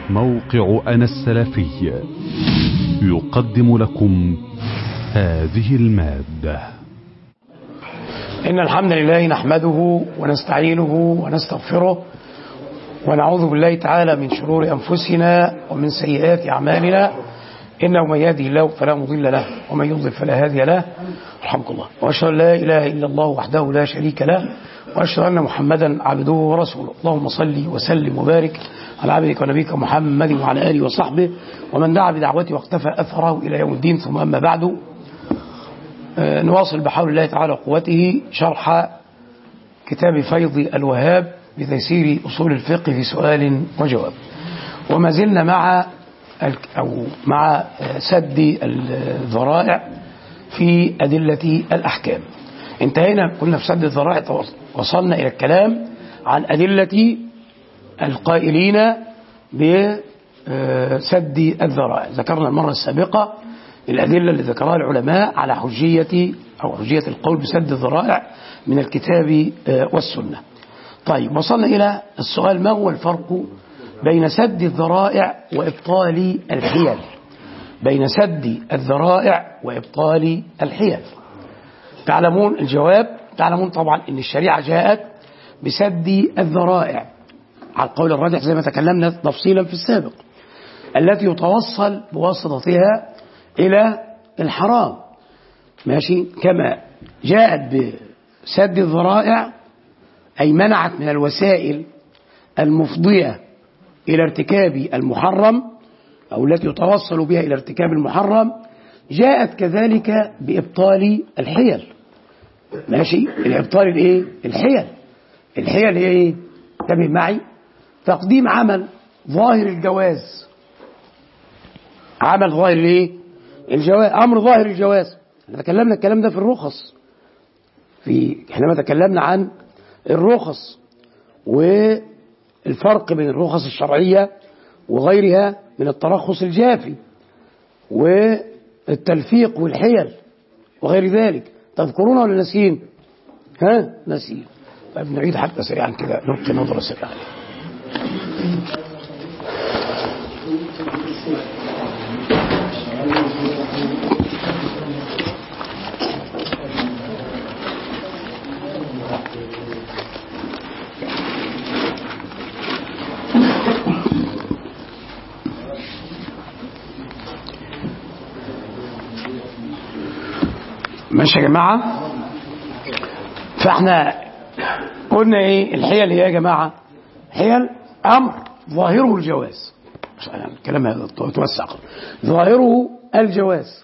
موقع أنا السلفي يقدم لكم هذه المادة. إن الحمد لله نحمده ونستعينه ونستغفره ونعوذ بالله تعالى من شرور أنفسنا ومن سيئات أعمالنا، إنه من يهده الله فلا مضل له ومن يضلل فلا هادي له. رحمك الله. وأشهد أن لا إله إلا الله وحده لا شريك له، وأشهد أن محمدا عبده ورسوله. اللهم صل وسلم وبارك على عبدك ونبيك محمد وعلى آله وصحبه ومن دعا بدعوته واقتفى أثره إلى يوم الدين. ثم أما بعد، نواصل بحول الله تعالى وقوته شرح كتاب فيض الوهاب بتيسير أصول الفقه في سؤال وجواب، وما زلنا مع سد الذرائع في أدلة الأحكام. انتهينا قلنا في سد الذرائع، وصلنا إلى الكلام عن أدلة القائلين بسد الذرائع. ذكرنا المرة السابقة الأدلة اللي ذكرها العلماء على حجية القول بسد الذرائع من الكتاب والسنة. طيب، وصلنا إلى السؤال: ما هو الفرق بين سد الذرائع وإبطال الحيل؟ بين سد الذرائع وإبطال الحيل. تعلمون الجواب، تعلمون طبعا أن الشريعة جاءت بسد الذرائع على القول الراجح زي ما تكلمنا تفصيلا في السابق، التي يتوصل بواسطتها إلى الحرام، ماشي، كما جاءت بسد الذرائع أي منعت من الوسائل المفضية إلى ارتكاب المحرم أو التي يتوصل بها إلى ارتكاب المحرم، جاءت كذلك بإبطال الحيل. ماشي، الإبطال الإيه؟ الحيل هي إيه؟ انتبه معي: تقديم عمل ظاهر الجواز، عمل ظاهر الإيه؟ الجواز، أمر ظاهر الجواز. احنا تكلمنا الكلام ده في الرخص، حينما تكلمنا عن الرخص والفرق بين الرخص الشرعية وغيرها من الترخص الجافي والتلفيق والحيل وغير ذلك. تذكرون ولا ناسين؟ ناسين. طيب نعيد حتى سريعا كده، نلقي نظرة سريعا. ماشي يا جماعة؟ فاحنا قلنا ايه الحيل؟ هي يا جماعة حيل امر ظاهره الجواز، الكلام هذا توسع، ظاهره الجواز،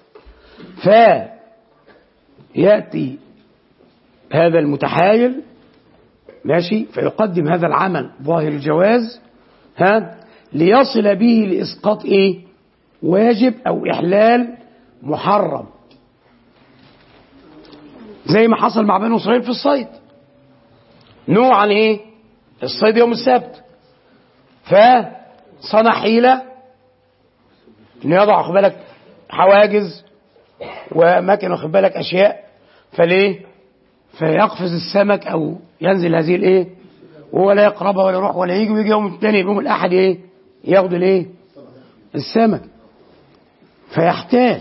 فيأتي هذا المتحايل، ماشي، فيقدم هذا العمل ظاهر الجواز ليصل به لإسقاط ايه؟ واجب او احلال محرم، زي ما حصل مع بني إسرائيل في الصيد. نوع عن ايه؟ الصيد يوم السبت، فصنع حيلة انه يضع خد بالك حواجز ومكن واخد بالك اشياء، فليه؟ فيقفز السمك او ينزل هذه الايه وهو لا يقربها ولا يروح ولا يجي، ويجي يوم الثاني يوم الاحد ايه؟ ياخد الايه؟ السمك، فيحتال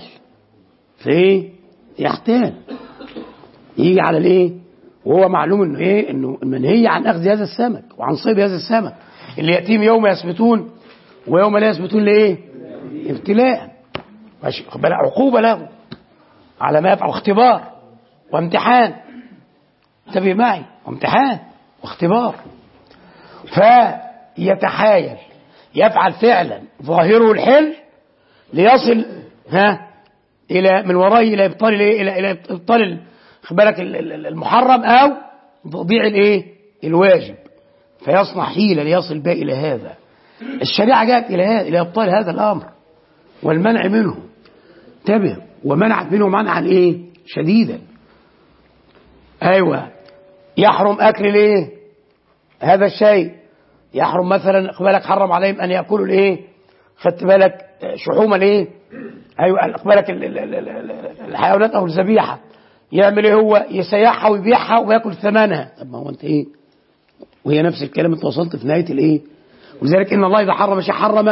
يحتال، يجي على الايه وهو معلوم انه ايه؟ انه منهي عن اخذ هذا السمك وعن صيد هذا السمك اللي ياتيهم يوم يثبتون ويوم لا يثبتون لايه؟ ابتلاء، ماشي، خد بالك، عقوبه له على ما يفعل، اختبار وامتحان، انتبه معي، وامتحان واختبار. فيتحايل، يفعل فعلا ظاهره الحل ليصل الى من ورائه الى ابطال الايه؟ الى ابطال خد بالك المحرم او تضييع الايه؟ الواجب، فيصنع حيلة ليصل بها الى هذا. الشريعة جاءت الى ابطال هذا الامر والمنع منه، انتبه، ومنعت منه منعا ايه؟ شديدا. ايوه، يحرم اكل الايه؟ هذا الشيء يحرم مثلا خد بالك، حرم عليهم ان ياكلوا الايه؟ خدت بالك شحوم الايه؟ ايوه، خد بالك الحيوانات او الذبيحه، يعمل ايه هو؟ يسيحها ويبيعها وياكل ثمنها. طب ما هو انت ايه؟ وهي نفس الكلام، انت وصلت في نهايه الايه؟ ولذلك ان الله اذا حرم شيء حرم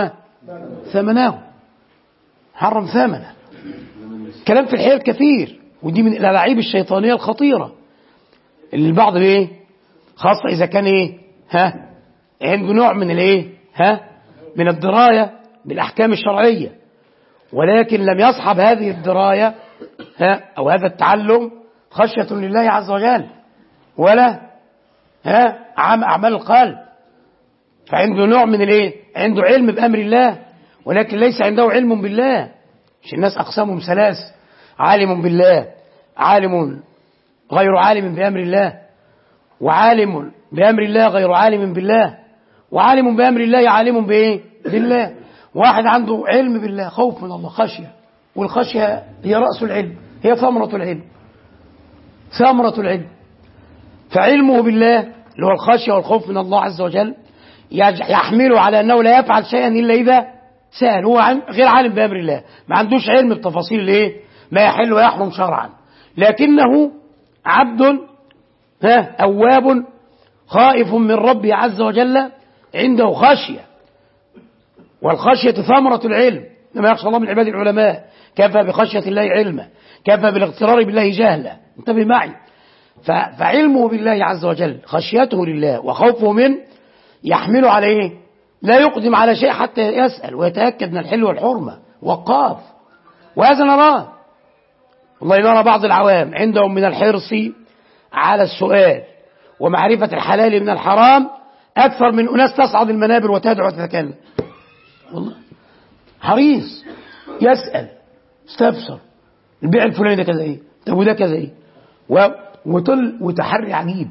ثمنه، حرم ثمنه. كلام في الحيل كثير، ودي من الألاعيب الشيطانية الخطيرة اللي البعض ايه، خاصة إذا كان ايه عنده نوع من الايه من الدراية بالأحكام الشرعية، ولكن لم يصحب هذه الدراية أو هذا التعلم خشية لله عز وجل، ولا أعمال القلب. فعنده نوع من الايه، عنده علم بأمر الله ولكن ليس عنده علم بالله. مش الناس أقسامهم ثلاث: عالم بالله، عالم غير عالم بأمر الله، وعالم بأمر الله غير عالم بالله، وعالم بأمر الله عالم بإيه؟ بالله. واحد عنده علم بالله، خوف من الله، خشية، والخشية هي رأس العلم، هي ثمرة العلم، ثمرة العلم. فعلمه بالله اللي هو الخشية والخوف من الله عز وجل يحمله على أنه لا يفعل شيئا إلا إذا سأل. هو غير عالم بأمر الله، ما عندوش علم بتفاصيل الايه ما يحل ويحرم شرعا، لكنه عبد أواب خائف من ربه عز وجل، عنده خشية، والخشية ثمرة العلم. لما يخشى الله من عباد العلماء، كفى بخشية الله علما، كفى بالاغترار بالله جهلا. انتبه معي. فعلمه بالله عز وجل، خشيته لله وخوفه منه، يحمله على ايه؟ لا يقدم على شيء حتى يسأل ويتأكد من الحل والحرمة، وقاف. وهذا نراه، والله نرى بعض العوام عندهم من الحرص على السؤال ومعرفة الحلال من الحرام أكثر من أناس تصعد المنابر وتدعو وتتكلم. والله حريص، يسأل، استفسر البيع الفلاني ده كذا ايه، طب وده كذا ايه، وتحري عجيب.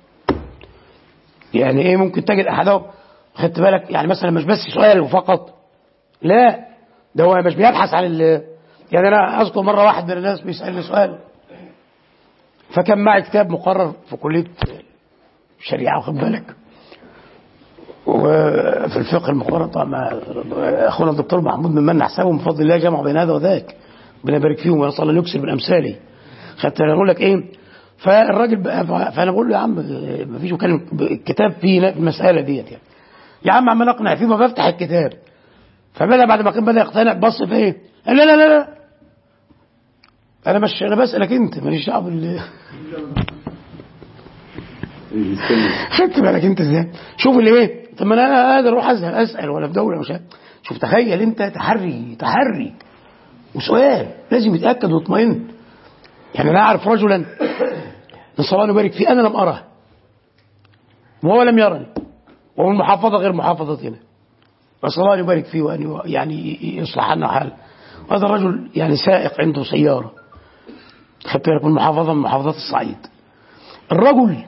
يعني ايه، ممكن تجد احدهم، خدت بالك، يعني مثلا مش بس سؤال فقط، لا، ده هو مش بيبحث عن يعني انا اذكر مره واحد من الناس بيسالني سؤال، فكان معي كتاب مقرر في كليه الشريعه، واخد بالك، وفي الفقه المقرر طبعا اخونا الدكتور محمود من من نحسبه بفضل الله جمع بين هذا وذاك، ربنا يبارك فيهم ويصل ان يكسر من امثالي. خدت انا اقول لك ايه، فالراجل فانا بقول له يا عم ما فيش، وكان الكتاب فيه المساله ديت يعني، يا عم عمال اقنع فيه، ما بفتح الكتاب. فبدا بعد ما كان بدا يقتنع، بص في ايه، قال لا لا لا لا، انا بسالك انت، ماليش دعوه خدت بالك انت ازاي؟ شوف اللي ايه، طب ما انا قادر اروح اسال ولا في دوله مش شوف، تخيل انت تحري وسؤال لازم يتاكد ويطمئن. يعني انا اعرف رجلا نسال الله يبارك فيه، انا لم اراه وهو لم يرني، وهو المحافظه غير محافظتنا، نسال الله يبارك فيه وان يعني يصلح لنا حال. هذا الرجل يعني سائق عنده سياره، خدت بالك، من محافظه من محافظات الصعيد. الرجل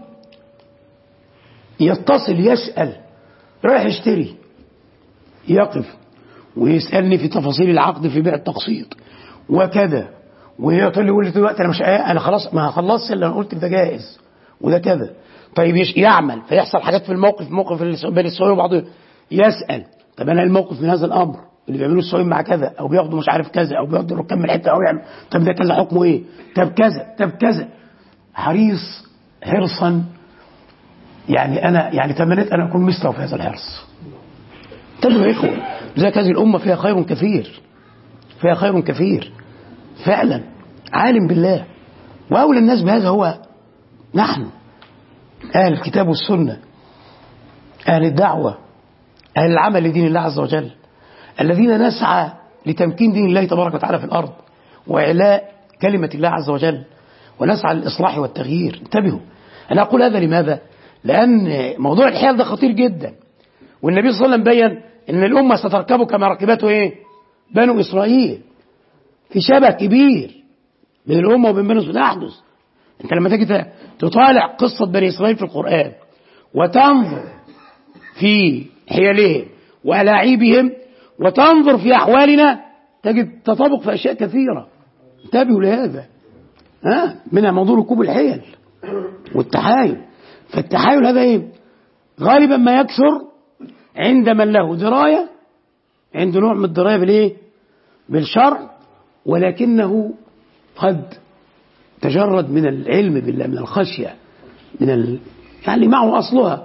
يتصل يسال، رايح يشتري، يقف ويسالني في تفاصيل العقد في بيع التقسيط وكذا، ويقول لي دلوقتي انا مش انا خلاص ما خلصت الا انا قلت ده جائز وده كذا. طيب يعمل، فيحصل حاجات في الموقف، موقف بين السواقين وبعضهم، يسال طب انا الموقف من هذا الامر اللي بيعملوه السواقين مع كذا، او بياخدوا مش عارف كذا، او بياخدوا الركاب من حته، او يعمل طب ده كذا حكمه ايه، طب كذا طب كذا. حريص حرصا، يعني انا يعني تمنيت ان اكون مثله في هذا الحرص. انتبهوا يا اخوه، لذلك هذه الامه فيها خير كثير، فيها خير كثير فعلا. عالم بالله، واولى الناس بهذا هو نحن اهل الكتاب والسنه، اهل الدعوه، اهل العمل لدين الله عز وجل، الذين نسعى لتمكين دين الله تبارك وتعالى في الارض واعلاء كلمه الله عز وجل، ونسعى للاصلاح والتغيير. انتبهوا، انا اقول هذا لماذا؟ لان موضوع الحيل ده خطير جدا، والنبي صلى الله عليه وسلم بين ان الامه ستركبه كما ركبته ايه بنو اسرائيل. في شبه كبير بين الامه وبين بنو اسرائيل يحدث. انت لما تيجي تطالع قصه بني اسرائيل في القران وتنظر في حيلهم والاعيبهم وتنظر في احوالنا، تجد تطابق في اشياء كثيره. انتبهوا لهذا، منها موضوع ركوب الحيل والتحايل. فالتحايل هذا ايه؟ غالبا ما يكثر عند من له درايه، عنده نوع من الدرايه بالايه؟ بالشرع، ولكنه قد تجرد من العلم بالله، من الخشيه، يعني معه اصلها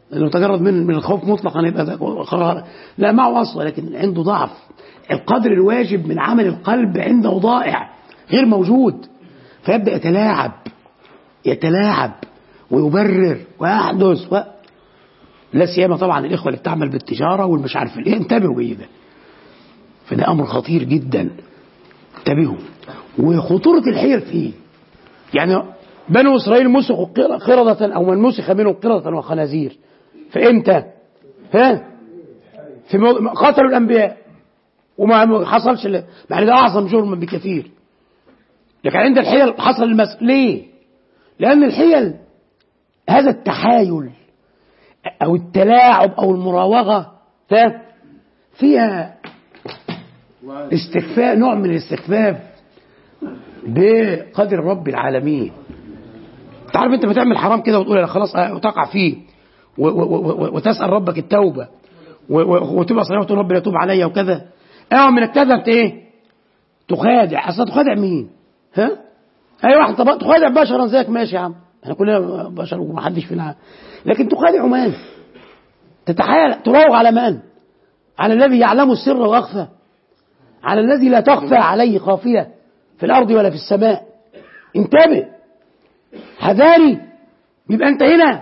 لو تجرد من الخوف مطلقا يبقى قرار لا معه أصلا، لكن عنده ضعف. القدر الواجب من عمل القلب عنده ضائع غير موجود، فيبدأ يتلاعب ويبرر ويحدث لا سيما طبعا الإخوة اللي بتعمل بالتجارة والمش عارف ايه، انتبهوا جيدا. فده أمر خطير جدا، انتبهوا. وخطورة الحيل فيه، يعني بنو إسرائيل مسخوا قردة أو من مسخ منهم قردة وخنازير، فإمتى؟ قتلوا الأنبياء وما حصلش مع ده أعظم جرم بكثير. لكن عند الحيل حصل المسخ. ليه؟ لأن الحيل هذا التحايل أو التلاعب أو المراوغة فيها استخفاف، نوع من الاستخفاف بقدر رب العالمين. تعرف انت بتعمل حرام كده وتقول انا خلاص وتقع فيه وتسأل ربك التوبة وتبقى صغير وتقول ربنا يتوب عليا وكذا. اوعى من الكذا انت ايه؟ تخادع. اصلا تخادع مين؟ اي واحد طب تخادع بشرا زيك ماشي يا عم، احنا كلنا بشر ومحدش فينا، لكن تخادع من؟ تتحايل تراوغ على من؟ على الذي يعلم السر واخفى، على الذي لا تخفى عليه خافية في الارض ولا في السماء. انتبه حذاري. يبقى انت هنا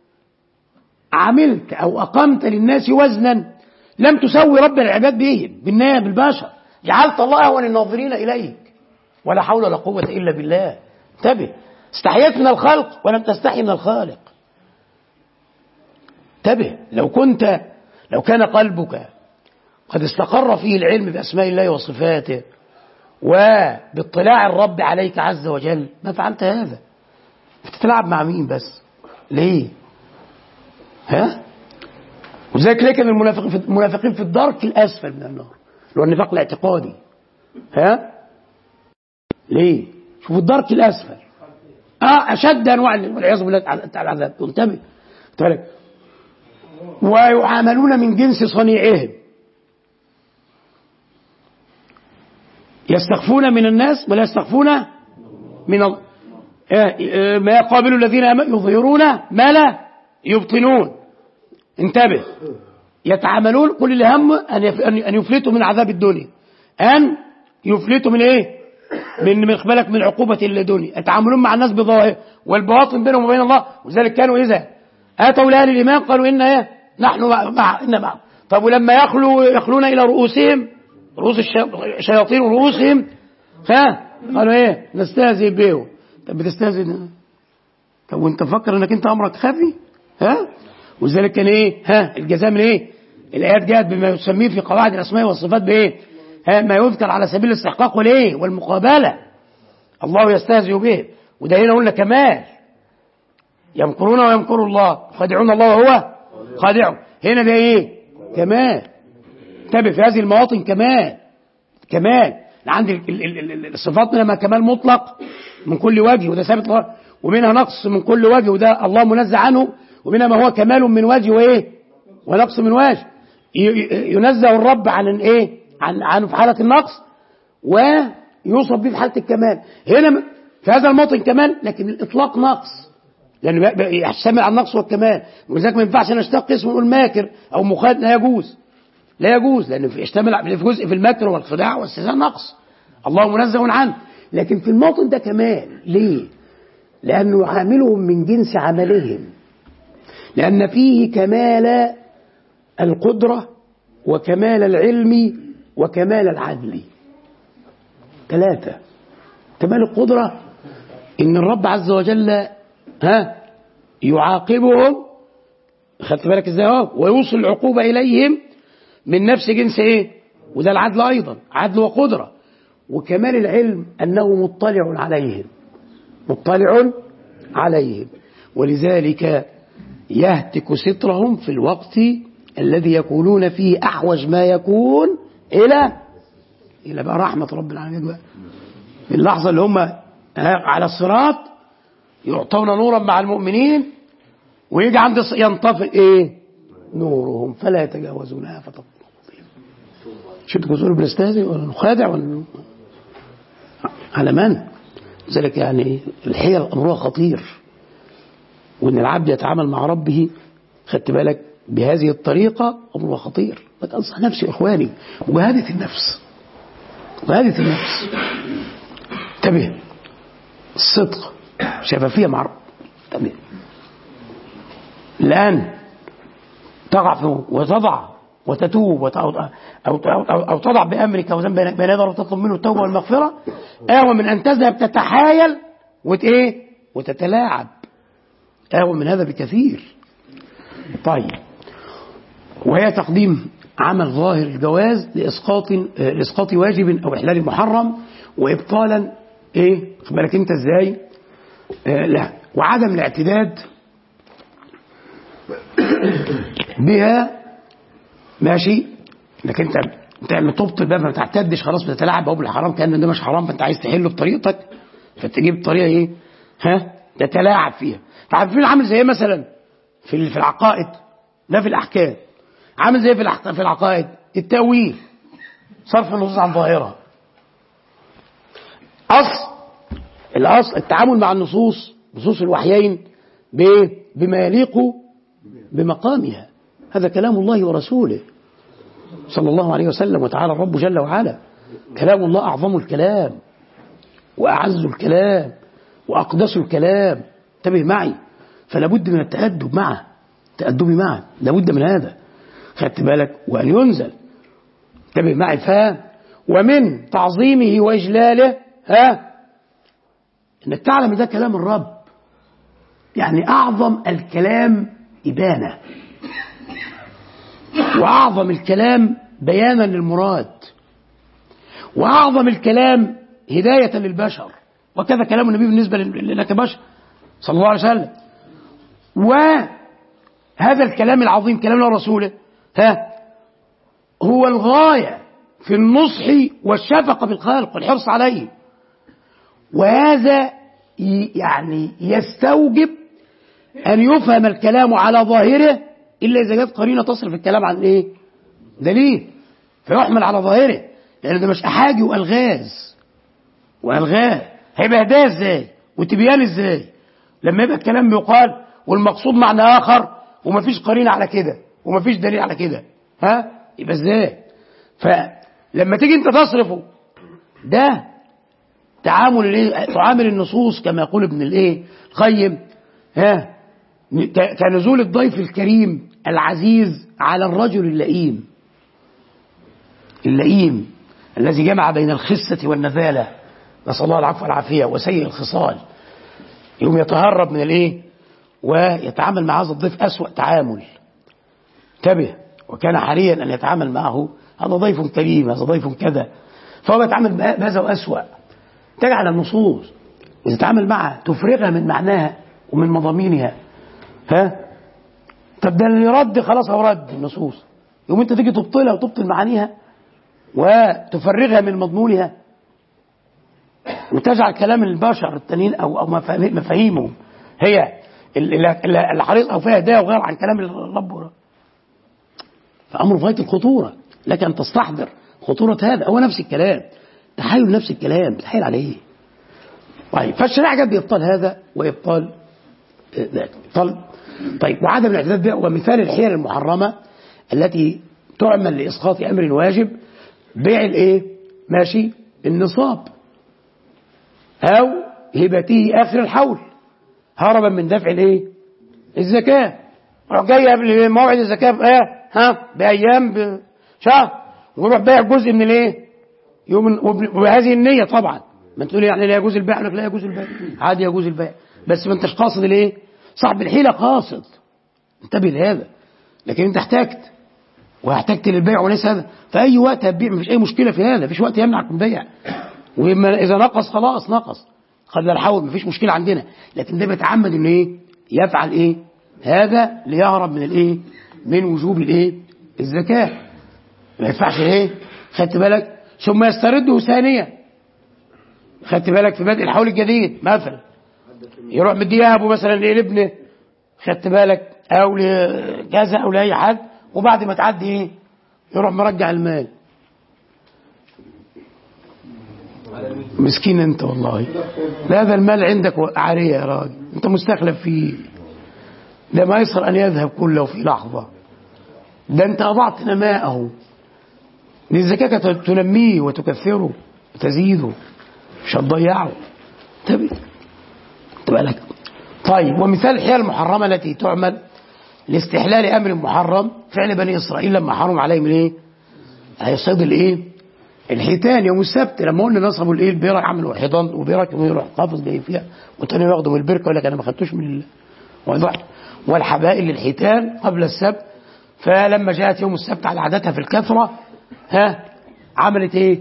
عملت او اقمت للناس وزنا لم تسوي رب العباد به بالبشر، جعلت الله اهون الناظرين اليك، ولا حول ولا قوة الا بالله. انتبه، استحييت من الخلق ولم تستحي من الخالق. انتبه، لو كان قلبك قد استقر فيه العلم بأسماء الله وصفاته وباطلاع الرب عليك عز وجل ما فعلت هذا. بتتلعب مع مين بس؟ ليه؟ وذلك ليه كان المنافقين في الدرك الأسفل من النار، اللي هو النفاق الاعتقادي. ليه؟ شوفوا الدرك الأسفل أشد أنواع والعياذ بالله العذاب. انتبه، ويعاملون من جنس صنيعهم، يستخفون من الناس ولا يستخفون من الله. ما يقابل الذين يظهرون ما لا يبطنون. انتبه، يتعاملون كل اللي هم أن يفلتوا من عذاب الدنيا، أن يفلتوا من إيه؟ من إقبالك من عقوبة الدنيا. يتعاملون مع الناس بظاهر والبواطن بينهم وبين الله. وذلك كانوا إذا أتوا لأهل الإيمان قالوا إن إيه؟ نحن مع. طب ولما يخلون إلى رؤوسهم، رؤوس الشياطين ورؤوسهم، قالوا إيه؟ نستهزئ بهم. طب بتستهزئ؟ طب وانت فكر انك انت امرك خفي؟ وذلك كان ايه؟ الجزاء من ايه؟ الايات جاءت بما يسميه في قواعد الاسماء والصفات بايه؟ ما يذكر على سبيل الاستحقاق والايه؟ والمقابله. الله يستهزئ به، وده هنا قلنا كمال. يمكرون ويمكر الله، خادعون الله وهو خادعهم. هنا ده ايه؟ كمال. انتبه في هذه المواطن كمال. عندي الصفات منها كمال مطلق من كل وجه وده ثابت الله، ومنها نقص من كل وجه وده الله منزه عنه، ومنها ما هو كمال من وجه وايه؟ ونقص من وجه. ينزه الرب عن ايه؟ عنه في حالة النقص ويوصف به في حالة الكمال. هنا في هذا الموطن كمال، لكن الإطلاق نقص، لأنه يشتمل على النقص والكمال. ولذلك ما ينفعش نشتق اسم ونقول ماكر أو مخادع، لا يجوز لأنه يشتمل في جزء في المكر والخداع والاستهزاء نقص، الله منزه عنه. لكن في الموطن ده كمال. ليه؟ لأنه يعاملهم من جنس عملهم، لأن فيه كمال القدرة وكمال العلم وكمال العدل. 3. كمال القدرة إن الرب عز وجل يعاقبهم، خدت بالك ازاي ويوصل العقوبة إليهم من نفس جنس ايه؟ وده العدل أيضا، عدل وقدرة. وكمال العلم أنه مطلع عليهم، ولذلك يهتك سترهم في الوقت الذي يكونون فيه أحوج ما يكون إلى بقى رحمة رب العالمين بقى. في اللحظة اللي هم على الصراط يعطون نورا مع المؤمنين، ويجي عند ينطفئ ايه؟ نورهم فلا يتجاوزونها فتطلع. شو تقولوا بنستهزئ ولا نخادع ولا على من؟ ذلك يعني الحيل أمرها خطير، وإن العبد يتعامل مع ربه خدت بالك بهذه الطريقة أمر خطير. لك أنصح نفسي يا إخواني، مجاهدة النفس، مجاهدة النفس. انتبه، الصدق، شفافية مع رب. انتبه، الآن تقع وتضع وتتوب أو تضع بأمرك وذنب بين يدي الله وتطلب منه التوبة والمغفرة أهون من أن تذهب تتحايل وتتلاعب، أهون من هذا بكثير. طيب، وهي تقديم عمل ظاهر الجواز لإسقاط واجب أو إحلال محرم وإبطالا خد بالك أنت إزاي؟ لا، وعدم الاعتداد بها. ماشي، لكن انت تبطل بقى، ما تعتدش خلاص، بتتلاعب بقى بالحرام كأن ده مش حرام، فانت عايز تحله بطريقتك، فتجيب طريقه تتلاعب فيها. فعارفين عامل زي مثلا في العقائد، لا في الاحكام، عامل زي في العقائد التأويل، صرف النصوص عن ظاهرها. الاصل التعامل مع النصوص، نصوص الوحيين بما يليق بمقامها. هذا كلام الله ورسوله صلى الله عليه وسلم، وتعالى الرب جل وعلا. كلام الله أعظم الكلام وأعز الكلام وأقدس الكلام. انتبه معي، فلا بد من التأدب معه، تأدبي معه، لا بد من هذا، خدت بالك، وأن ينزل. انتبه معي، ومن تعظيمه وإجلاله انك تعلم ده كلام الرب، يعني أعظم الكلام إبانة، وأعظم الكلام بيانا للمراد، وأعظم الكلام هداية للبشر، وكذا كلام النبي بالنسبة لنا كبشر صلى الله عليه وسلم. وهذا الكلام العظيم كلام الله ورسوله هو الغاية في النصح والشفقة بالخلق والحرص عليه. وهذا يعني يستوجب أن يفهم الكلام على ظاهره إلا إذا جت قرينة تصرف الكلام عن دليل، فيحمل على ظاهره، لأن ده مش أحاجي وألغاز. هيبقى هداية إزاي وتبيان إزاي لما يبقى الكلام بيقال والمقصود معنى آخر ومفيش قرينة على كده ومفيش دليل على كده؟ يبقى إزاي؟ فلما تيجي أنت تصرفه ده تعامل النصوص كما يقول ابن القيم كنزول الضيف الكريم العزيز على الرجل اللئيم الذي جمع بين الخسة والنذالة، نسأل الله العفو والعافية، وسيء الخصال، يوم يتهرب من ويتعامل مع هذا الضيف أسوأ تعامل. انتبه، وكان حريا أن يتعامل معه، هذا ضيف كريم، هذا ضيف كذا، فهو يتعامل بهذا وأسوأ. تجعل النصوص وتتعامل معها تفرغها من معناها ومن مضامينها. طب ده اللي رد خلاص، هو رد النصوص، يوم انت تيجي تبطلها وتبطل معانيها وتفرغها من مضمونها، وتجعل كلام البشر التانيين او مفاهيمهم هي اللي حريص او فيها هدايه وغير عن كلام الرب، فامر في غايه الخطوره. لك ان تستحضر خطوره هذا. هو نفس الكلام، تحايل نفس الكلام، بتحايل عليه. طيب، فالشريعه جت بإبطال هذا وإبطال ذاك. طيب، وعدم الاعتداد بها هو مثال الحيل المحرمه التي تعمل لإسقاط أمر واجب، بيع ماشي النصاب أو هبته آخر الحول هربا من دفع الزكاة، وروح جاي قبل موعد الزكاة بأيام بشهر، ويروح بايع جزء من يوم، وبهذه النية طبعا. ما تقول يعني لا يجوز البيع، لك لا يجوز البيع، عادي يجوز البيع، بس ما انتش قاصد صاحب الحيلة قاصد. انتبه لهذا. لكن انت احتجت للبيع وليس هذا، في اي وقت هتبيع، مفيش اي مشكله في هذا، مفيش وقت يمنعك من البيع، واذا نقص خلاص نقص قبل الحول، مفيش مشكله عندنا. لكن ده بيتعمد انه يفعل هذا ليهرب من من وجوب الزكاه. ما يدفعش خدت بالك، ثم يسترده ثانيا، خدت بالك، في بدء الحول الجديد مثلا يروح مديها ابو مثلا لابنه، خدت بالك، او لكذا او لاي حد، وبعد ما تعدي يروح مرجع المال. مسكين انت والله، لا هذا المال عندك عارية يا راجل، انت مستخلف فيه، ده ما يسر أن يذهب كله في لحظة، ده أنت أضعت نماءه. دي الزكاة تنميه وتكثره وتزيده، مش هتضيعه. تبقى لك. طيب، ومثال الحيل المحرمة التي تعمل لاستحلال أمر محرم فعل بني إسرائيل لما حرم عليهم الايه؟ هيصيد الايه؟ الحيتان يوم السبت، لما قلنا نصبوا الايه؟ البرك، عملوا حيطان وبرك ويروح قافز جاي فيها، والتاني ياخدوا من البركه يقول لك انا ما خدتوش من واضح. والحبائل للحيتان قبل السبت، فلما جاءت يوم السبت على عادتها في الكثره عملت ايه؟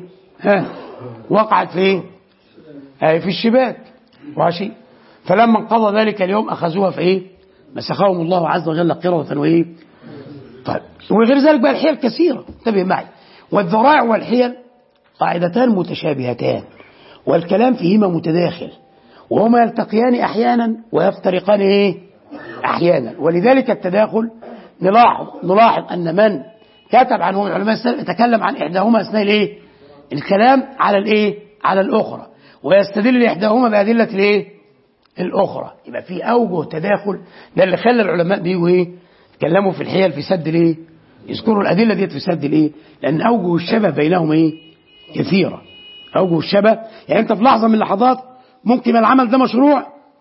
وقعت في ايه؟ في الشباك ماشي. فلما انقضى ذلك اليوم اخذوها في ايه؟ مسخهم الله عز وجل قرة وايه؟ طيب، وغير ذلك بقى الحيل كثيره، انتبه معي. والذرائع والحيل قاعدتان متشابهتان، والكلام فيهما متداخل، وهما يلتقيان احيانا ويفترقان ايه؟ احيانا. ولذلك التداخل نلاحظ ان من كتب عنهم علماء السلف يتكلم عن احداهما اثناء الايه؟ الكلام على الايه؟ على الاخرى، ويستدل لاحداهما بادله الايه؟ الاخرى. يبقى في اوجه تداخل، ده اللي خلى العلماء بيجوا ايه؟ يتكلموا في الحيل في سد الايه؟ يذكروا الادله ديت في سد الايه؟ لان اوجه الشبه بينهم ايه؟ كثيره. اوجه الشبه، يعني انت في لحظه من اللحظات ممكن العمل ده مشروع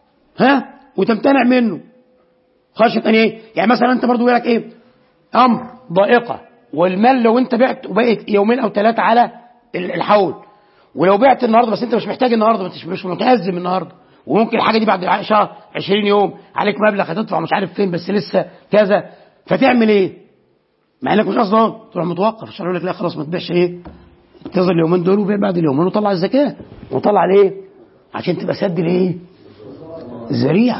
وتمتنع منه خشيه ان ايه؟ يعني مثلا انت برضو يقول لك ايه؟ امر ضائقه، والمال لو انت بعت وبقيت يومين او ثلاثه على الحول، ولو بعت النهارده بس انت مش محتاج النهارده، مش متازم النهارده، وممكن الحاجه دي بعد شهر 20 يوم عليك مبلغ هتدفع مش عارف فين، بس لسه كذا، فتعمل ايه؟ مع انك مش اصلا تروح متوقف، الشرع يقول لك لا خلاص ما تبيعش ايه؟ انتظر اليومين دول وبيع بعد اليومين وطلع الزكاه وطلع الايه؟ عشان تبقى سد الايه؟ الذريعه،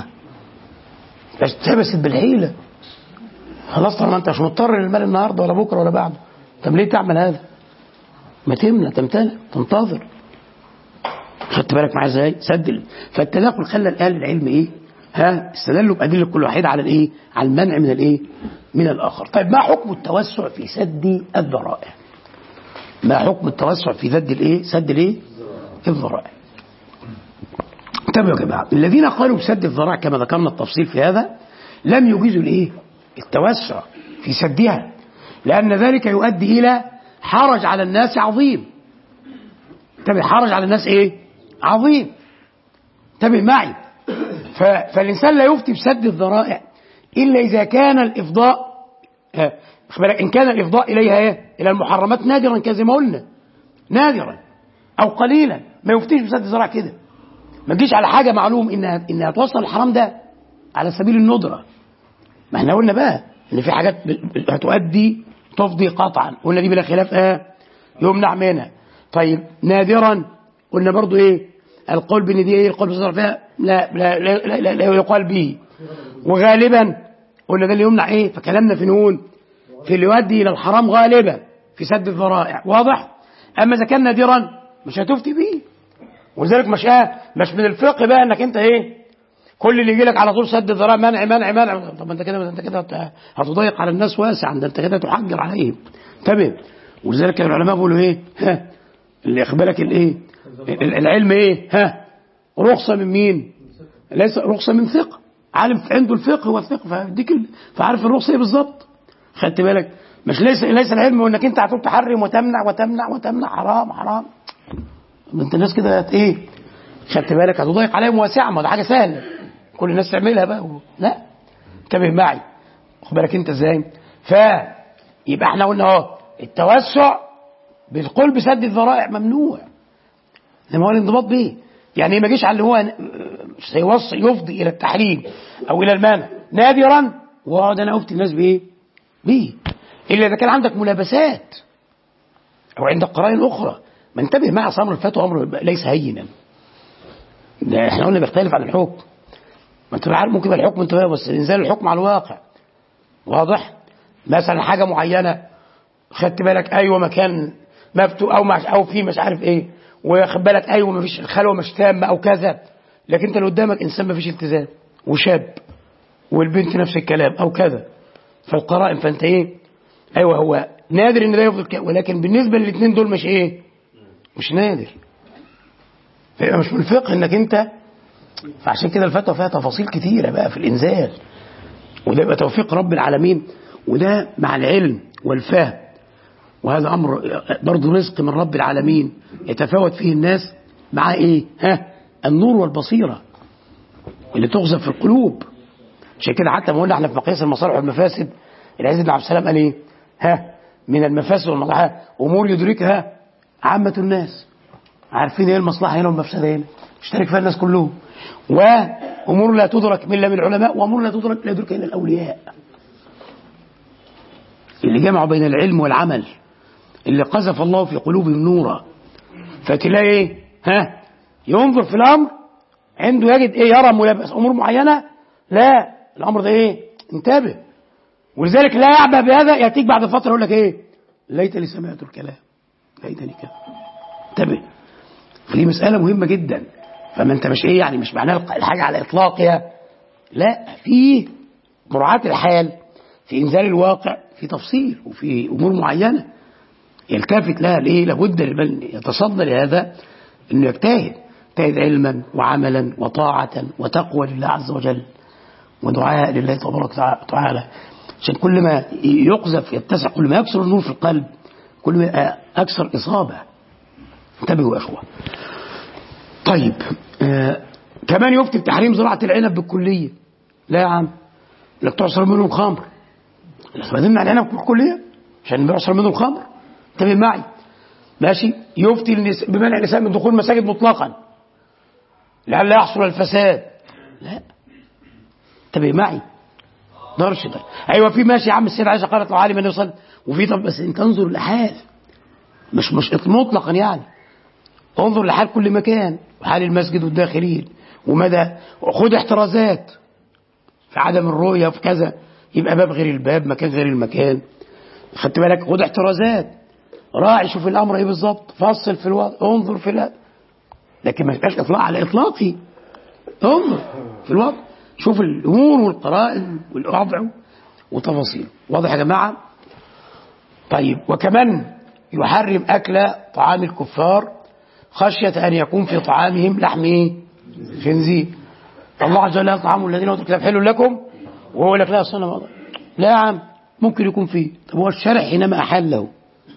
مش تبست بالحيله. خلاص طالما انت مش مضطر للمال النهارده ولا بكره ولا بعده، طب ليه تعمل هذا؟ ما تمنع، تمتنع، تنتظر. خدت بالك معايا ازاي؟ سد. فالتداخل خلى اهل العلم ايه؟ استدلوا بادله كل واحد على الايه؟ على المنع من الايه؟ من الاخر. طيب، ما حكم التوسع في سد الذرائع؟ ما حكم التوسع في سد الايه؟ سد الايه؟ الذرائع. انتبهوا يا جماعه، الذين قالوا بسد الذرائع كما ذكرنا التفصيل في هذا لم يجيزوا الايه؟ التوسع في سدها، لان ذلك يؤدي الى حرج على الناس عظيم. انتبه، حرج على الناس ايه؟ عظيم. انتبه معي. فالإنسان لا يفتي بسد الذرائع إلا إذا كان الإفضاء إن كان الإفضاء إليها إلى المحرمات نادرا كما ما قلنا، نادرا أو قليلا، ما يفتيش بسد الذرائع كده. ما تجيش على حاجة معلوم إنها توصل الحرام ده على سبيل الندرة. ما احنا قلنا بقى إن في حاجات تفضي قطعا، قلنا دي بلا خلاف يمنع منها. طيب، نادرا قلنا برضو القول بان دي القول بالصدر فيها لا يقال به. وغالبا قلنا ده اللي يمنع فكلامنا في نقول في اللي يؤدي الى الحرام غالبا في سد الذرائع، واضح. اما اذا كان نادرا مش هتفتي به، ولذلك مش من الفقه بقى انك انت كل اللي يجي لك على طول سد الذرائع منع منع منع. طب انت كده هتضيق على الناس واسع، انت كده تحجر عليهم. تمام. ولذلك العلماء بيقولوا اللي يخبرك العلم رخصة من مين؟ ليس رخصة من ثقة، عالم عنده الفقه والثقة فعارف الرخصة بالظبط. خدت بالك؟ مش ليس العلم وانك انت هتقول تحرم وتمنع وتمنع وتمنع، حرام. انت الناس كده خدت بالك؟ هتضيق عليهم واسعة، ما ده حاجة سهلة كل الناس تعملها بقى لا. انتبه معي، خد بالك انت ازاي. فيبقى احنا قلنا التوسع بالقول بسد الذرائع ممنوع، انما هو الانضباط به، يعني ما يجيش على اللي هو يفضي الى التحريم او الى المانع نادرا واقعد انا افتي الناس به الا اذا كان عندك ملابسات او عندك قرائن اخرى. ما انتبه مع امر الفتوى امر ليس هينا، ده احنا قلنا بيختلف عن الحكم. ما انت عارف ممكن يبقى الحكم انتباه بس انزال الحكم على الواقع، واضح. مثلا حاجه معينه خدت بالك مكان مفتوح او في مش عارف واخد بالك ما فيش الخلوه مش تامه او كذا، لكن انت اللي قدامك انسان ما فيش التزام وشاب والبنت نفس الكلام او كذا، فالقرائن فانت هو نادر ان ده يفضل ولكن بالنسبه للاثنين دول مش نادر، فيبقى مش من الفقه انك انت. فعشان كده الفتوى فيها تفاصيل كتيره بقى في الانزال، وده يبقى توفيق رب العالمين، وده مع العلم والفهم، وهذا أمر برضه رزق من رب العالمين يتفاوت فيه الناس مع إيه؟ النور والبصيرة اللي تغزف في القلوب. عشان كده حتى ما قلنا احنا في مقياس المصالح والمفاسد، العز بن عبد السلام قال إيه؟ من المفاسد والمصالح أمور يدركها عامة الناس، عارفين إيه المصلحة هنا والمفسدة هنا، اشترك فيها الناس كلهم. وأمور لا تدرك إلا من العلماء، وأمور لا يدرك إلا الأولياء اللي جمعوا بين العلم والعمل، اللي قذف الله في قلوبهم نورا. فتلاقي ايه؟ ينظر في الامر عنده يجد ايه؟ يرى ملابس امور معينه، لا الامر ده ايه؟ انتبه. ولذلك لا يعبأ بهذا، ياتيك بعد فتره يقول لك ايه؟ ليتني سمعت الكلام، ليتني كده. انتبه، فدي مساله مهمه جدا. فما انت مش ايه يعني، مش معناه الحاجه على اطلاقها، لا، في مراعاه الحال، في انزال الواقع، في تفصيل، وفي امور معينه يلتفت لها. ليه؟ لابد لمن يتصدى لهذا انه يجتهد علما وعملا وطاعة وتقوى لله عز وجل ودعاء لله تبارك وتعالى. عشان كل ما يقذف يتسع، كل ما يكسر النور في القلب، كل ما اكثر اصابة. انتبهوا يا اخوة. طيب كمان يفتي بتحريم زراعة العنب بالكلية. لا يا عم، لك تعصر منه الخمر، لازم نمنع العنب بالكلية عشان بيعصر منه الخمر. انتبه معي، ماشي. يفتي بمنع النساء من دخول المساجد مطلقا لئلا يحصل الفساد. لا، انتبه معي، درش ده. ايوه في ماشي يا عم، السيدة عائشة قالت لو علم ان يوصل، وفي طب بس انت انظر لحال، مش مطلقا يعني، انظر لحال كل مكان وحال المسجد والداخلين ومدى، وخد احترازات في عدم الرؤية في كذا، يبقى باب غير الباب، مكان غير المكان، خدت بالك؟ خد احترازات، راعي، شوف الامر ايه بالظبط، فصل في الوضع، انظر في الوضع، لكن ما يبقاش اطلاع على اطلاقي. انظر في الوضع، شوف الامور والقرائن والوضع وتفاصيله. واضح يا جماعه؟ طيب وكمان يحرم اكل طعام الكفار خشيه ان يكون في طعامهم لحم ايه؟ خنزير. الله عز وجل طعام الذين اوتوا الكتاب حل لكم، وهو يقول لك لا اصل انا لا يا عم، ممكن يكون فيه. طب هو الشرع حينما احله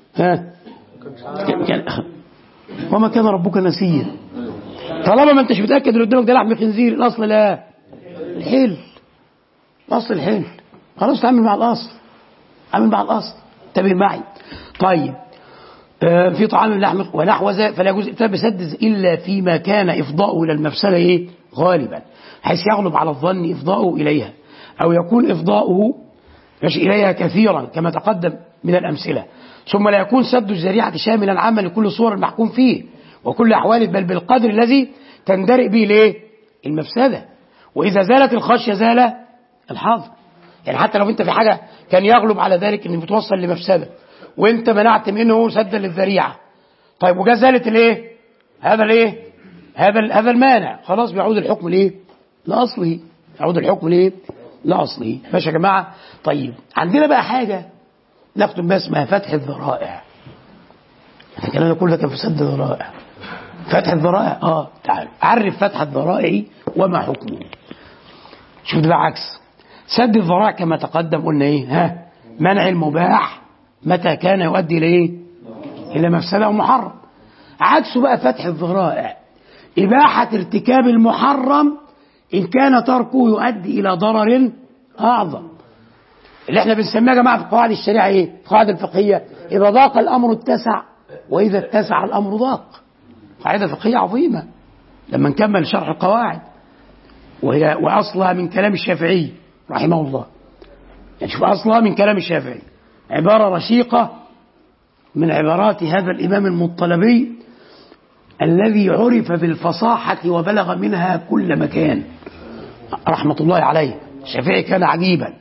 وما كان ربك نسيا، طالما ما انتش متاكد اللي قدامك ده لحم خنزير، الاصل لا، الحل، الاصل الحل، خلاص تعمل مع الاصل، عامل مع الاصل. انتبه معي. طيب في طعام اللحم ونحو ذلك فلا يجوز ابتداء بسد الا فيما كان افضاؤه الى المفسده ايه؟ غالبا، حيث يغلب على الظن افضاؤه اليها، او يكون افضاؤه اليها كثيرا كما تقدم من الامثله. ثم لا يكون سد الذريعه شاملا عاما لكل صور المحكوم فيه وكل احواله، بل بالقدر الذي تندرئ به الايه؟ المفسده. واذا زالت الخشيه زال الحظر. يعني حتى لو انت في حاجه كان يغلب على ذلك ان بتوصل لمفسده وانت منعت منه سدا للذريعه، طيب وجا زالت الايه؟ هذا الايه؟ هذا المانع، خلاص بيعود الحكم لايه؟ لاصله. يعود الحكم لايه؟ لاصله. ماشي يا جماعه؟ طيب عندنا بقى حاجه نختم بها اسمها فتح الذرائع. احنا كلامنا كله كان في سد الذرائع. فتح الذرائع تعالوا عرف فتح الذرائع وما حكمه. شوف ده عكس سد الذرائع كما تقدم، قلنا ايه؟ منع المباح متى كان يؤدي اليه؟ الى مفسده او محرم. عكسه بقى فتح الذرائع، اباحه ارتكاب المحرم ان كان تركه يؤدي الى ضرر اعظم، اللي احنا بنسميها يا جماعه في قواعد الشريعه ايه؟ في القواعد الفقهيه، اذا ضاق الامر اتسع، واذا اتسع الامر ضاق. قاعده فقهيه عظيمه لما نكمل شرح القواعد، وهي واصلها من كلام الشافعي رحمه الله. يعني شوف اصلها من كلام الشافعي، عباره رشيقه من عبارات هذا الامام المطلبي الذي عرف بالفصاحه وبلغ منها كل مكان رحمه الله عليه. الشافعي كان عجيبا،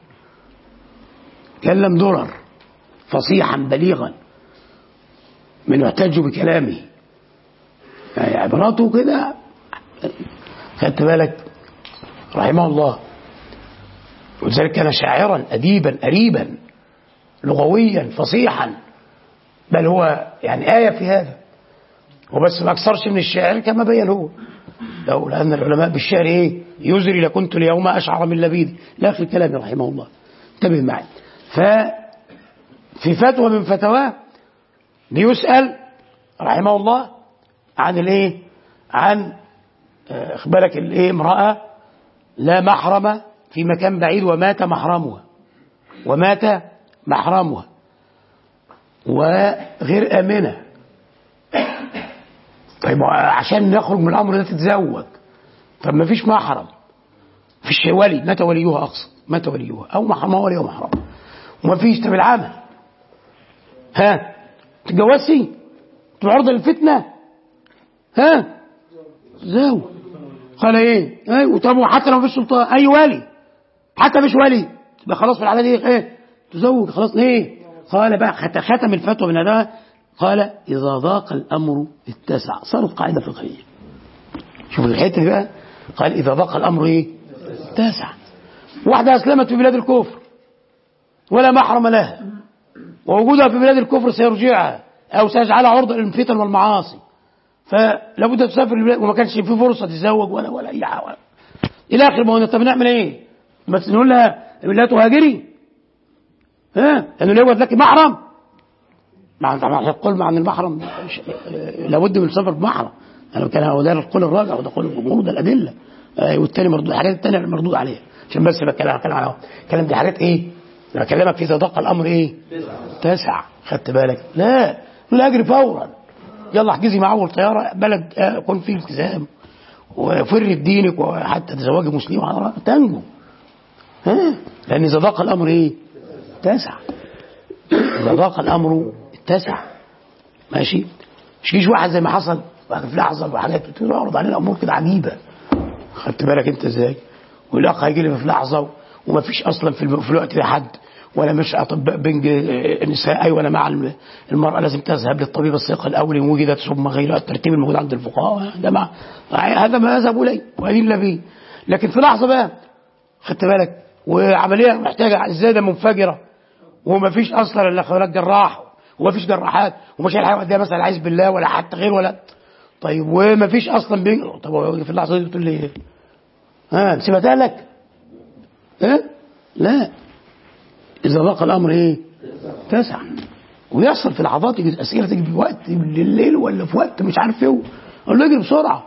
كلم درر، فصيحا بليغا، من يحتج بكلامه، يعني عباراته كده، خدت بالك؟ رحمه الله. ولذلك كان شاعرا أديبا أريبا لغويا فصيحا، بل هو يعني آية في هذا، وبس ما أكثرش من الشاعر كما بين هو، لأن العلماء بالشعر إيه؟ يزري لكنت اليوم أشعر من لبيدي، لا آخر الكلام رحمه الله. انتبه معي. ففي فتوى من فتواه بيسأل رحمه الله عن الايه؟ عن اخبارك الايه؟ امرأة لا محرم في مكان بعيد ومات محرمها وغير آمنة. طيب عشان نخرج من الأمر ده تتزوج، طب ما فيش محرم، فيش ولي، مات وليها، أقصد مات وليها أو محرمها وليها محرم وما فيش. طب العمل تتجوزي تعرض للفتنة زوج. قال ايه؟ ايوه. طب وحتى لو مفيش سلطان، اي ولي، حتى مش ولي، يبقى خلاص في الحاله دي تزوج خلاص. ليه؟ قال بقى ختم الفتوى من هذا، قال اذا ضاق الامر اتسع. صارت قاعده فقهيه. شوف الحته دي بقى، قال اذا ضاق الامر اتسع. واحده اسلمت في بلاد الكفر ولا محرم لها، ووجودها في بلاد الكفر سيرجعها او سيجعلها عرضه للفتن والمعاصي، فلا بد تسافر البلاد، وما كانش في فرصه تتزوج ولا اي حاجه الى اخر. ما هو طب نعمل ايه؟ بس نقول لها لا تهاجري، لانه لو لك محرم، القول عن المحرم لابد من السفر بمحرم. انا كان ده القول الراجع وده قول الجمهور، ده الادله. والثاني مردود، الحاجات الثانيه مردود عليها، عشان بس بتكلم على الكلام دي حاجات انا بكلمك في اذا ضاق الامر تسع. خدت بالك؟ لا اجري فورا، يلا احجزي مع اول طياره بلد يكون فيه التزام وفر دينك، وحتى تزوجي مسلم تنجو. لان اذا ضاق الامر تسع. اذا ضاق الامر اتسع. ماشي. مش يجيش واحد زي ما حصل في لحظه وحاجات تعرض علينا امور كده عجيبه. خدت بالك انت ازاي؟ والاخ هيجي لي في لحظه وما فيش اصلا في الوقت ده حد، ولا مش اطباء بنج النساء ولا مع المراه لازم تذهب للطبيب الثقه الاول ان وجدت، ثم غير الترتيب الموجود عند الفقهاء. هذا ما يذهب اليه وادين به. لكن في لحظه بقى، خدت بالك، وعمليه محتاجه زياده منفجره، وما فيش اصلا الا خبرات جراح، وما فيش جراحات، ومش الحاجه ده مثلا عايز بالله ولا حتى غير ولا. طيب وما فيش اصلا طب في اللحظه دي بتقول لي نسيبها لك؟ لا. اذا ضاق الامر تسع. ويحصل في لحظات تيجي اسئله تيجي في وقت بالليل ولا في وقت مش عارف ايه، اقول له اجري بسرعه.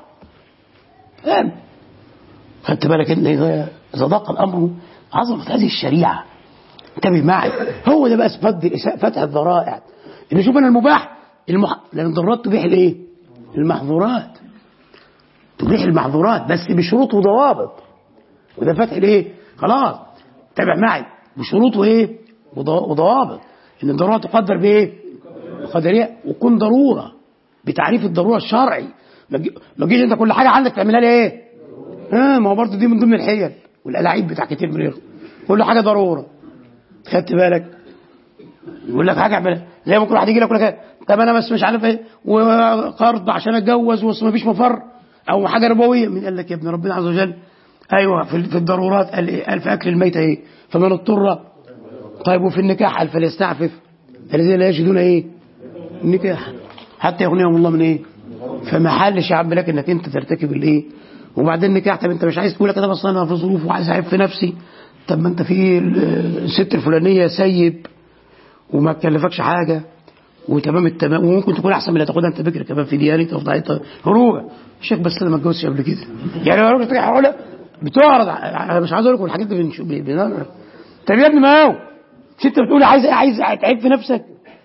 خدت بالك ان اذا ضاق الامر عظمه هذه الشريعه. انتبه معي. هو ده بقى فتح الذرائع. ان شوف انا المباح لان الضرورات تبيح المحظورات. تبيح المحظورات بس بشروط وضوابط. وده فتح خلاص. تابع معي بشروط وضوابط. ان الضروره تقدر بقدريه، وكن ضروره بتعريف الضروره الشرعي. ما تجيش انت كل حاجه عندك تعملها لي ما هو برضه دي من ضمن الحيل والالاعيب بتاع كتير من كل حاجه ضروره. خدت بالك؟ يقول لك حاجه اعملها، زي ما كل واحد يجي لك طب انا بس مش عارف وقرض عشان اتجوز وما فيش مفر، او حاجه ربويه. مين قال لك يا ابن ربنا عز وجل؟ ايوه في الضرورات قال في اكل الميت فمن اضطر. طيب وفي النكاح قال فليستعفف الذين لا يجدون النكاح حتى يغنيهم الله من فما حلش يا عم لك انك انت ترتكب وبعدين النكاح. طب انت مش عايز تقول لك انا بس انا في ظروف وعايز اعيب في نفسي، طب ما انت في الست الفلانيه سيب وما تكلفكش حاجه وتمام التمام، وممكن تكون احسن من اللي تاخدها انت بكره كمان في ديانتك وفضايتها هروع. الشيخ بس انا ما اتجوزش قبل كده، يعني لو رحت حوالي بتعرض. انا مش عايز اقول لكم الحاجات دي طب يا ابني ما هو مش انت بتقول عايز تعيب في نفسك؟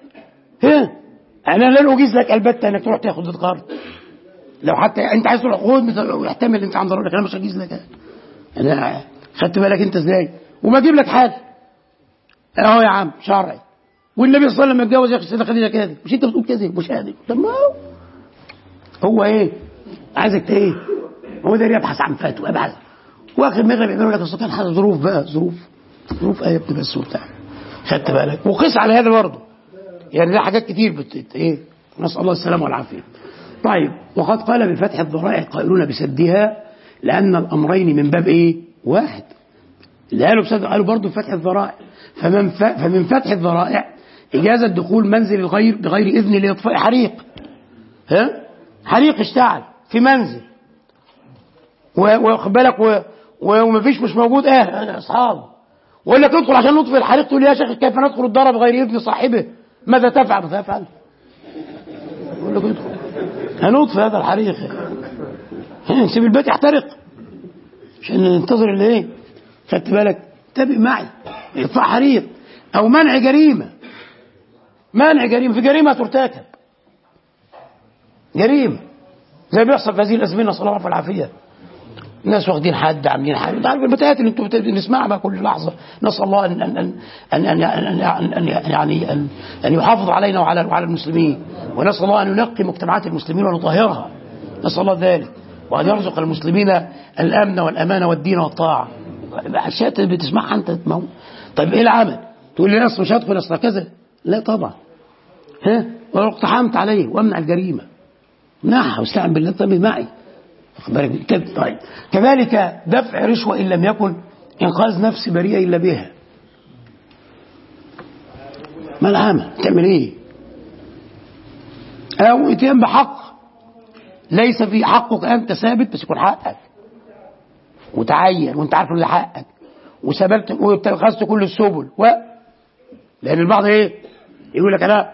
انا لا اجيز لك البته انك تروح تاخد القرض. لو حتى انت عايز تروح خد ويحتمل انت عند ربك، انا مش هجيز لك. انا خدت بالك انت ازاي؟ وما اجيب لك حاجه اهو يا عم شرعي. والنبي صلى الله عليه وسلم اتجوز يا اخي السيده خديجه كاذب، مش انت بتقول كاذب مش كاذب؟ طب ما هو عايزك هو ده يبحث عن فتوى، ابحث. واخر مغرب يعملوا لك اصل كان حاجه ظروف بقى ظروف ايه بس وبتاع. خدت بالك؟ وقيس على هذا برضه، يعني ده حاجات كتير نسال الله السلامه والعافيه. طيب وقد قال بفتح الذرائع قائلون بسدها لان الامرين من باب واحد. اللي قالوا برضه بفتح الذرائع. فمن فتح الذرائع إجازة دخول منزل الغير بغير إذن لإطفاء حريق. حريق اشتعل في منزل واخد بالك ومفيش مش موجود اصحاب، ويقول لك ادخل عشان نطفئ الحريق، تقول يا شيخ كيف ندخل الدار بغير اذن صاحبه؟ ماذا تفعل؟ يقول لك ادخل هنطفئ هذا الحريق، نسيب البيت يحترق عشان ننتظر الايه؟ خدت بالك؟ انتبه معي، اطفاء حريق او منع جريمه، في جريمه ترتكب، جريمه زي بيحصل في هذه الازمنه، صلى الله عليه العافيه، الناس واخدين حد عاملين حاجه، انت عارف البتاعات اللي انتوا بنسمعها بقى كل لحظه، نسال الله ان يحافظ علينا وعلى المسلمين، ونسال الله ان ينقي مجتمعات المسلمين ونطهرها، نسال الله ذلك، وان يرزق المسلمين الامن والامان والدين والطاعه. اشياء بتسمعها انت طيب ايه العمل؟ تقول لي اصل مش هدخل اصل كذا، لا طبعا، ولو اقتحمت عليه وامنع الجريمه، امنعها واستعن بالله، طيب معي. طيب كذلك دفع رشوة إن لم يكن إنقاذ نفس بريئة إلا بها. ما العمل؟ تعمل إيه؟ أو اتيان بحق ليس في حقك أنت ثابت، بس يكون حقك وتعين وأنت عارف إن ده حقك، وسبلت واتخذت كل السبل لأن البعض إيه؟ يقول لك أنا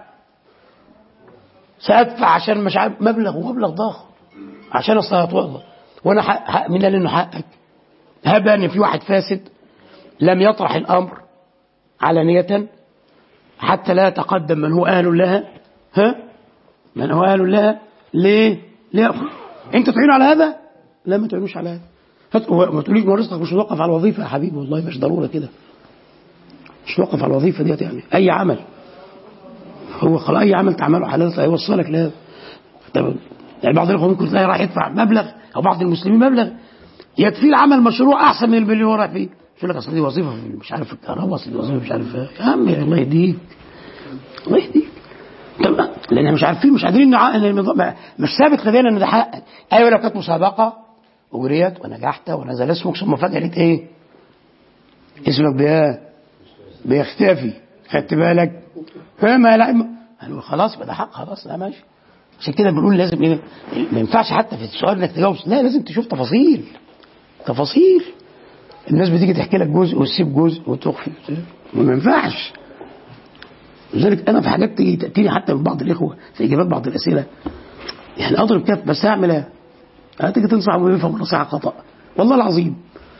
سأدفع عشان مش عارف مبلغ ضخم عشان الصلاة توضى، وانا حق من قال انه حقك؟ هب ان في واحد فاسد لم يطرح الامر علانية حتى لا يتقدم من هو اهل لها، من هو اهل لها، ليه انت تعين على هذا؟ لا ما تعينوش على هذا، ما تقوليش رزقك مش موقف على الوظيفة يا حبيبي، والله مش ضرورة كده، مش موقف على الوظيفة ديت، يعني اي عمل هو خلاص اي عمل تعمله حلال هيوصلك لهذا. يعني بعض الاخوه ممكن تلاقي راح يدفع مبلغ، او بعض المسلمين مبلغ يكفي العمل مشروع احسن من اللي هو رايح فيه، يقول لك اصل دي وظيفه مش عارف في الكهرباء، اصل دي وظيفه مش عارف يا عم الله يهديك، الله يهديك. طب لان مش عارفين، مش قادرين مش ثابت لدينا ان ده حقك. ايوه لو كانت مسابقه وجريت ونجحت ونزل اسمك، ثم فجاه لقيت ايه؟ اسمك بيختفي، خدت بالك؟ فما لا خلاص بقى ده حق، خلاص لا ماشي. عشان كده بنقول لازم ايه؟ ما ينفعش حتى في السؤال انك تجاوب، لا لازم تشوف تفاصيل. الناس بتيجي تحكي لك جزء وتسيب جزء وتخفي، ما ينفعش. لذلك انا في حاجات تيجي تاتيني حتى من بعض الاخوه في اجابات بعض الاسئله، يعني اضرب كف بس اعمل ايه؟ هتيجي تنصح ويفهم نصيحه خطا، والله العظيم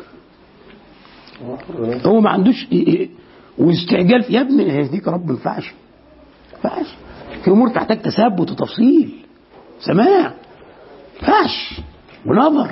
هو ما عندوش واستعجال يا ابني يهديك رب، ما ينفعش في امور تحتاج تثبت وتفصيل، سماع، فحش ونظر،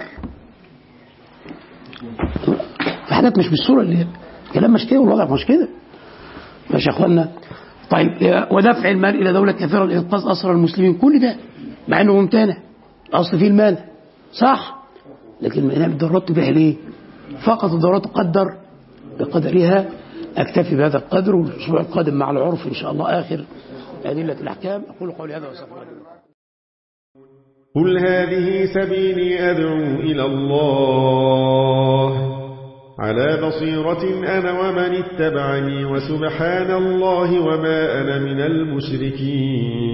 في حاجات مش بالصوره اللي الكلام مش كده والوضع مش كده، ماشي يا اخوانا. طيب ودفع المال الى دوله كافره لانقاذ اسرى المسلمين، كل ده مع انه ممتنع، اصل فيه المال صح، لكن ما اتدربت بها ليه؟ فقط الدورات تقدر بقدرها. اكتفي بهذا القدر، والاسبوع القادم مع العرف ان شاء الله اخر أدلة الأحكام. أقول قولي هذا وأستغفر الله. قل هذه سبيلي أدعو إلى الله على بصيرة أنا ومن اتبعني، وسبحان الله وما أنا من المشركين.